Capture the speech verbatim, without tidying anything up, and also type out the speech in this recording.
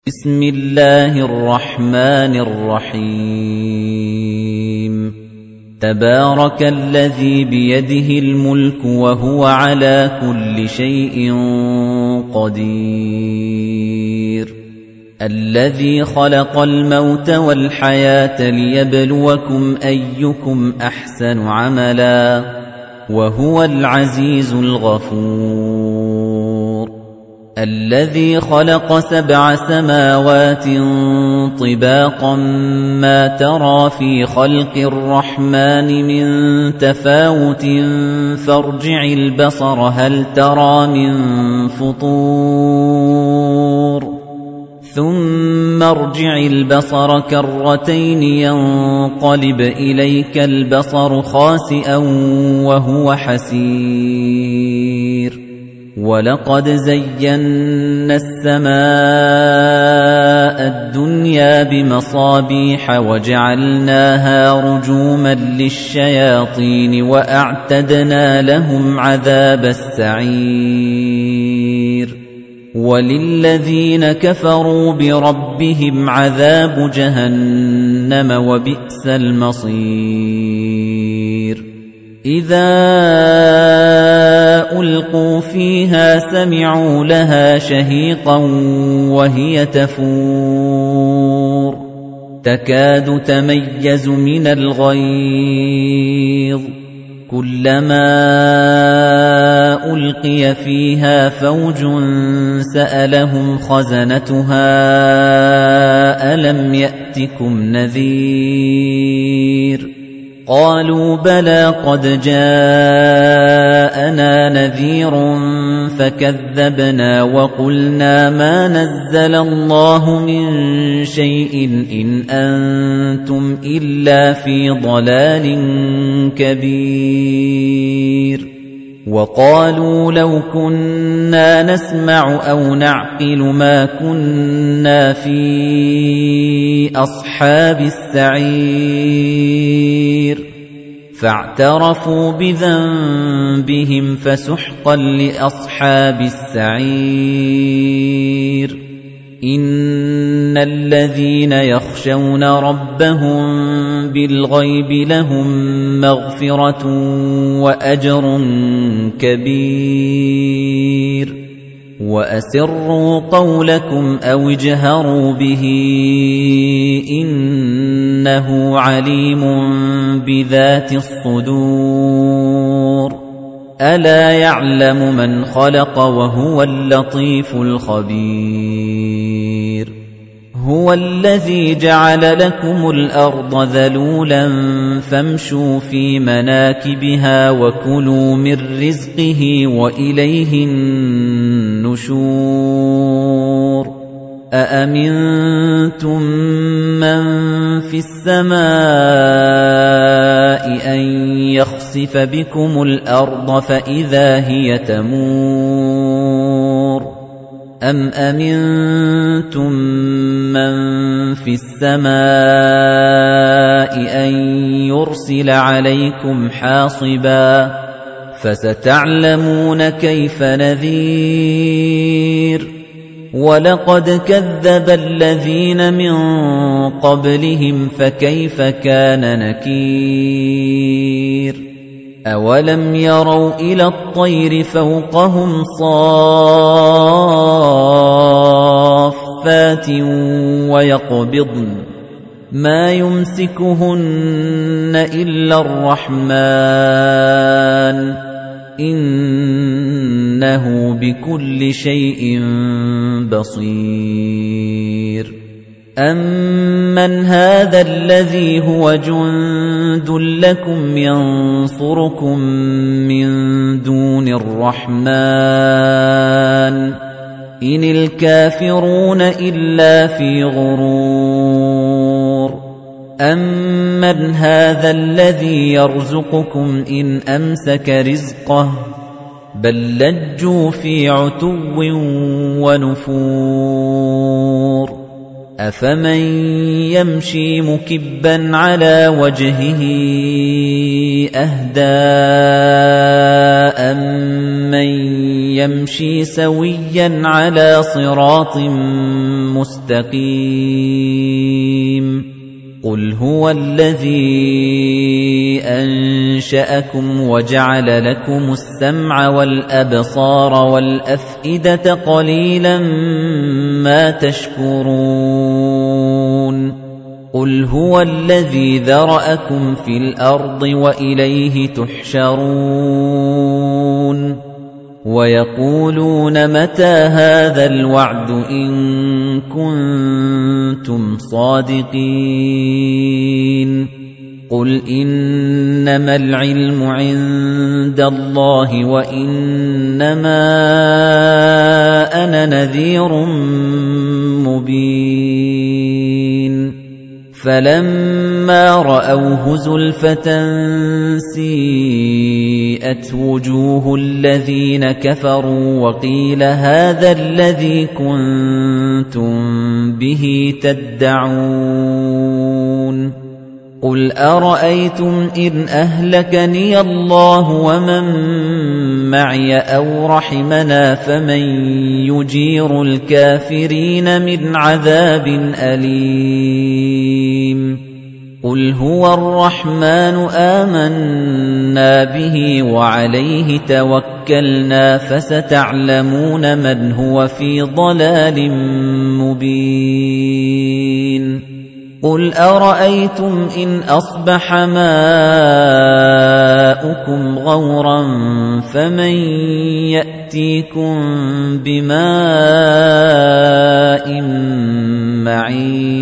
بسم الله الرحمن الرحيم تبارك الذي بيده الملك وهو على كل شيء قدير الذي خلق الموت والحياة ليبلوكم أيكم أحسن عملا وهو العزيز الغفور الذي خلق سبع سماوات طباقا ما ترى في خلق الرحمن من تفاوت فارجع البصر هل ترى من فطور ثم ارجع البصر كرتين ينقلب إليك البصر خاسئا وهو حسير وَلَقَدْ زَيَّنَّا السَّمَاءَ الدُّنْيَا بِمَصَابِيحَ وَجَعَلْنَاهَا رُجُومًا لِلشَّيَاطِينِ وَأَعْتَدْنَا لَهُمْ عَذَابَ السَّعِيرِ وَلِلَّذِينَ كَفَرُوا بِرَبِّهِمْ عَذَابُ جَهَنَّمَ وَبِئْسَ الْمَصِيرُ إِذَا أُلْقُوا فِيهَا سَمِعُوا لَهَا شَهِيقًا وَهِيَ تَفُورُ تَكَادُ تَمَيَّزُ مِنَ الْغَيْظِ كُلَّمَا أُلْقِيَ فِيهَا فَوْجٌ سَأَلَهُمْ خَزَنَتُهَا أَلَمْ يَأْتِكُمْ نَذِيرٌ قالوا بلى قد جاءنا نذير فكذبنا وقلنا ما نزل الله من شيء إن أنتم إلا في ضلال كبير وقالوا لو كنا نسمع أو نعقل ما كنا في أصحاب السعير فاعترفوا بذنبهم فسحقا لأصحاب السعير إن الذين يخشون ربهم بالغيب لهم مغفرة وأجر كبير وأسروا قولكم أو اجهروا به إنه عليم بذات الصدور ألا يعلم من خلق وهو اللطيف الخبير هو الذي جعل لكم الأرض ذلولا فامشوا في مناكبها وكلوا من رزقه وإليه النشور أأمنتم من في السماء أن يخسف بكم الأرض فإذا هي تمور أَمْ أَمِنْتُمْ مَنْ فِي السَّمَاءِ أَنْ يُرْسِلَ عَلَيْكُمْ حَاصِبًا فَسَتَعْلَمُونَ كَيْفَ نَذِيرِ وَلَقَدْ كَذَّبَ الَّذِينَ مِنْ قَبْلِهِمْ فَكَيْفَ كَانَ نَكِيرِ أَوَلَمْ يَرَوْا إِلَى الطَّيْرِ فَوْقَهُمْ صَافَّاتٍ وَيَقْبِضْنَ مَا يُمْسِكُهُنَّ إِلَّا الرَّحْمَنُ إِنَّهُ بِكُلِّ شَيْءٍ بَصِيرٌ أَمَّنْ هَذَا الَّذِي هُوَ جُندٌ لَّكُمْ يَنصُرُكُم مِّن دُونِ الرَّحْمَنِ إِنِ الْكَافِرُونَ إِلَّا فِي غُرُورٍ أَمَّنْ هَذَا الَّذِي يَرْزُقُكُمْ إِنْ أَمْسَكَ رِزْقَهُ بَل لَّجُّوا فِي عُتُوٍّ ونفور أَفَمَن يَمْشِي مُكِبًّا عَلَى وَجْهِهِ أَهْدَىٰ أَمَّن يَمْشِي سَوِيًّا عَلَى صِرَاطٍ مُسْتَقِيمٍ قُلْ هُوَ الَّذِي أَنشَأَكُمْ وَجَعَلَ لَكُمُ السَّمْعَ وَالْأَبْصَارَ وَالْأَفْئِدَةَ قَلِيلًا مَا تَشْكُرُونَ قُلْ هُوَ الَّذِي ذَرَأَكُمْ فِي الْأَرْضِ وَإِلَيْهِ تُحْشَرُونَ وَيَقُولُونَ مَتَى هَذَا الْوَعْدُ إِن كُنتُمْ صَادِقِينَ قُلْ إِنَّمَا الْعِلْمُ عِندَ اللَّهِ وَإِنَّمَا أَنَا نَذِيرٌ مُبِينٌ فَلَمَّا رَأَوْهُ زُلْفَةً سِيئَتْ وُجُوهُ الَّذِينَ كَفَرُوا وَقِيلَ هَذَا الَّذِي كُنتُم بِهِ تَدَّعُونَ قُلْ أَرَأَيْتُمْ إِنْ أَهْلَكَنِيَ اللَّهُ وَمَن مَّعِيَ أَوْ رَحِمَنَا فَمَن يُجِيرُ الْكَافِرِينَ مِنْ عَذَابٍ أَلِيمٍ قُلْ هُوَ الرَّحْمَنُ آمَنَّا بِهِ وَعَلَيْهِ تَوَكَّلْنَا فَسَتَعْلَمُونَ مَنْ هُوَ فِي ضَلَالٍ مُبِينٍ قُلْ أَرَأَيْتُمْ إِنْ أَصْبَحَ مَاؤُكُمْ غَوْرًا فَمَن يَأْتِيكُم بِمَاءٍ مَّعِينٍ